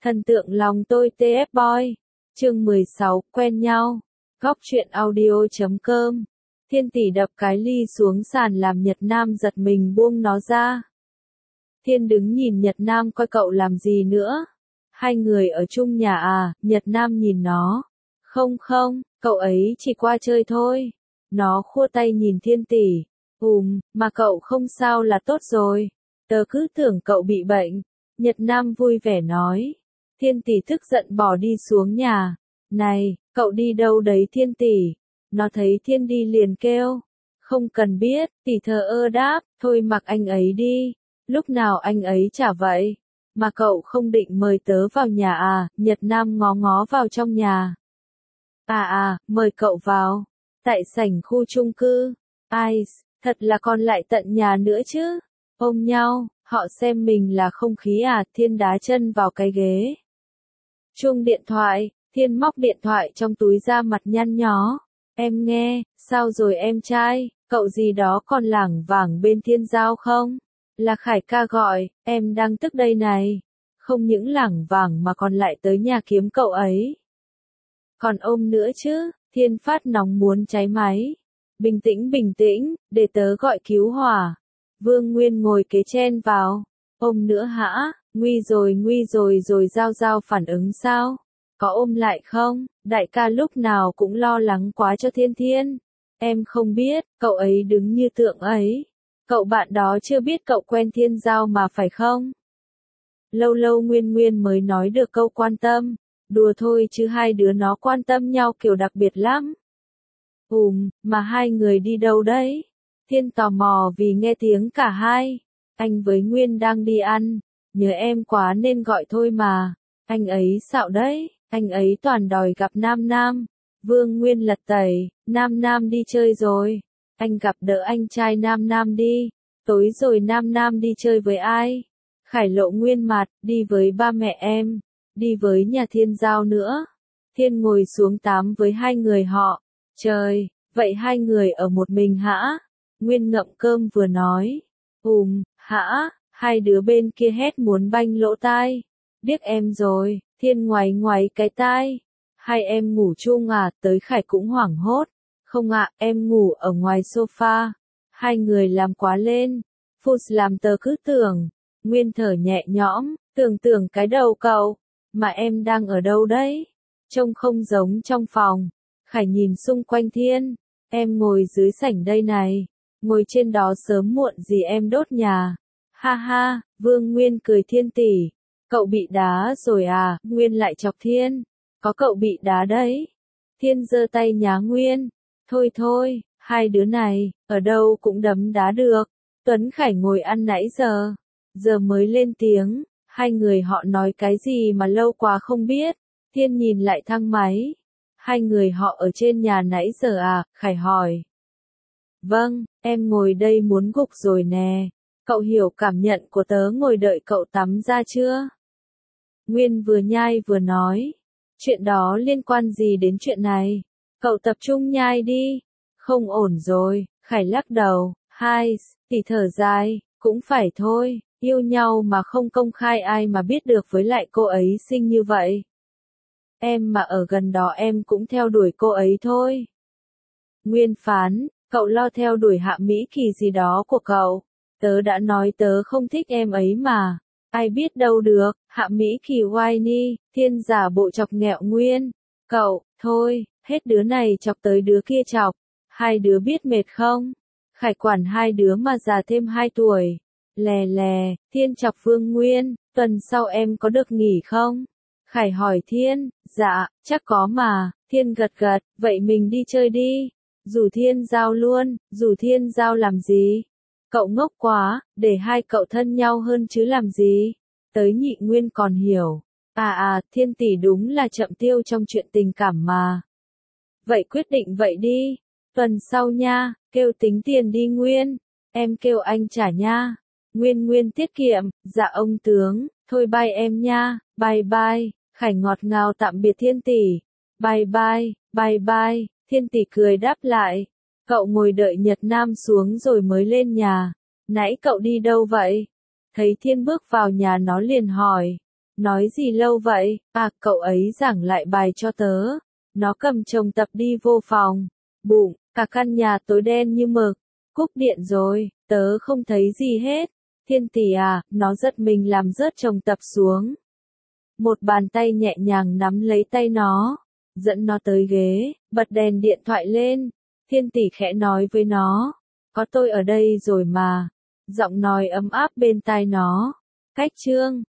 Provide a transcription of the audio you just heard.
Thần tượng lòng tôi TF Boy. Chương 16, quen nhau. Góc truyện audio.com. Thiên tỷ đập cái ly xuống sàn làm Nhật Nam giật mình buông nó ra. Thiên đứng nhìn Nhật Nam coi cậu làm gì nữa. Hai người ở chung nhà à, Nhật Nam nhìn nó. Không, cậu ấy chỉ qua chơi thôi. Nó khua tay nhìn Thiên tỷ. Mà cậu không sao là tốt rồi. Tớ cứ tưởng cậu bị bệnh. Nhật Nam vui vẻ nói. Thiên tỷ tức giận bỏ đi xuống nhà. Này, cậu đi đâu đấy Thiên tỷ? Nó thấy Thiên đi liền kêu. Không cần biết, tỷ thờ ơ đáp, thôi mặc anh ấy đi. Lúc nào anh ấy trả vậy? Mà cậu không định mời tớ vào nhà à? Nhật Nam ngó ngó vào trong nhà. Mời cậu vào. Tại sảnh khu chung cư. Ai, thật là còn lại tận nhà nữa chứ. Ôm nhau, họ xem mình là không khí à? Thiên đá chân vào cái ghế. Chuông điện thoại, Thiên móc điện thoại trong túi ra mặt nhăn nhó. Em nghe, sao rồi em trai, cậu gì đó còn lảng vảng bên Thiên Giao không? Là Khải ca gọi, em đang tức đây này. Không những lảng vảng mà còn lại tới nhà kiếm cậu ấy. Còn ôm nữa chứ, Thiên phát nóng muốn cháy máy. Bình tĩnh, để tớ gọi cứu hỏa. Vương Nguyên ngồi kế chen vào. Ôm nữa hả? Nguy rồi Giao phản ứng sao? Có ôm lại không? Đại ca lúc nào cũng lo lắng quá cho Thiên. Em không biết, cậu ấy đứng như tượng ấy. Cậu bạn đó chưa biết cậu quen Thiên Giao mà phải không? Lâu Nguyên mới nói được câu quan tâm. Đùa thôi chứ hai đứa nó quan tâm nhau kiểu đặc biệt lắm. Mà hai người đi đâu đấy? Thiên tò mò vì nghe tiếng cả hai. Anh với Nguyên đang đi ăn. Nhớ em quá nên gọi thôi mà. Anh ấy xạo đấy. Anh ấy toàn đòi gặp Nam. Vương Nguyên lật tẩy. Nam đi chơi rồi. Anh gặp đỡ anh trai Nam đi. Tối rồi Nam đi chơi với ai? Khải lộ nguyên mặt. Đi với ba mẹ em. Đi với nhà Thiên Giao nữa. Thiên ngồi xuống tám với hai người họ. Trời, vậy hai người ở một mình hả? Nguyên ngậm cơm vừa nói. Hả? Hai đứa bên kia hét muốn banh lỗ tai. Biết em rồi, Thiên ngoáy cái tai. Hai em ngủ chung à? Tới Khải cũng hoảng hốt. Không ạ, em ngủ ở ngoài sofa. Hai người làm quá lên. Phụt làm tớ cứ tưởng. Nguyên thở nhẹ nhõm, tưởng cái đầu cậu. Mà em đang ở đâu đấy? Trông không giống trong phòng. Khải nhìn xung quanh Thiên. Em ngồi dưới sảnh đây này. Ngồi trên đó sớm muộn gì em đốt nhà. Ha, Vương Nguyên cười Thiên tỷ. Cậu bị đá rồi à? Nguyên lại chọc Thiên. Có cậu bị đá đấy. Thiên giơ tay nhá Nguyên. Thôi, hai đứa này, ở đâu cũng đấm đá được. Tuấn Khải ngồi ăn nãy giờ mới lên tiếng. Hai người họ nói cái gì mà lâu quá không biết. Thiên nhìn lại thang máy. Hai người họ ở trên nhà nãy giờ à? Khải hỏi. Vâng, em ngồi đây muốn gục rồi nè. Cậu hiểu cảm nhận của tớ ngồi đợi cậu tắm ra chưa? Nguyên vừa nhai vừa nói. Chuyện đó liên quan gì đến chuyện này? Cậu tập trung nhai đi. Không ổn rồi, Khải lắc đầu. Hai, tỷ thở dài, cũng phải thôi, yêu nhau mà không công khai ai mà biết được với lại cô ấy xinh như vậy. Em mà ở gần đó em cũng theo đuổi cô ấy thôi. Nguyên phán, cậu lo theo đuổi Hạ Mỹ Kỳ gì đó của cậu. Tớ đã nói tớ không thích em ấy mà. Ai biết đâu được, Hạ Mỹ Kỳ whiny, Thiên giả bộ chọc nghẹo Nguyên. Cậu, thôi, hết đứa này chọc tới đứa kia chọc. Hai đứa biết mệt không? Khải quản hai đứa mà già thêm 2 tuổi. Lè, Thiên chọc Vương Nguyên, tuần sau em có được nghỉ không? Khải hỏi Thiên, dạ, chắc có mà. Thiên gật, vậy mình đi chơi đi. Rủ Thiên Giao luôn, rủ Thiên Giao làm gì? Cậu ngốc quá, để hai cậu thân nhau hơn chứ làm gì? Tới Nhị Nguyên còn hiểu. Thiên tỷ đúng là chậm tiêu trong chuyện tình cảm mà. Vậy quyết định vậy đi. Tuần sau nha, kêu tính tiền đi Nguyên. Em kêu anh trả nha. Nguyên tiết kiệm, dạ ông tướng, thôi bye em nha, bye. Khải ngọt ngào tạm biệt Thiên tỷ. Bye, Thiên tỷ cười đáp lại. Cậu ngồi đợi Nhật Nam xuống rồi mới lên nhà. Nãy cậu đi đâu vậy? Thấy Thiên bước vào nhà nó liền hỏi. Nói gì lâu vậy, à cậu ấy giảng lại bài cho tớ. Nó cầm chồng tập đi vô phòng. Bụng, cả căn nhà tối đen như mực. Cúp điện rồi, tớ không thấy gì hết. Thiên tỷ à, nó giật mình làm rớt chồng tập xuống. Một bàn tay nhẹ nhàng nắm lấy tay nó, dẫn nó tới ghế, bật đèn điện thoại lên. Thiên tỷ khẽ nói với nó, có tôi ở đây rồi mà. Giọng nói ấm áp bên tai nó. Cách chương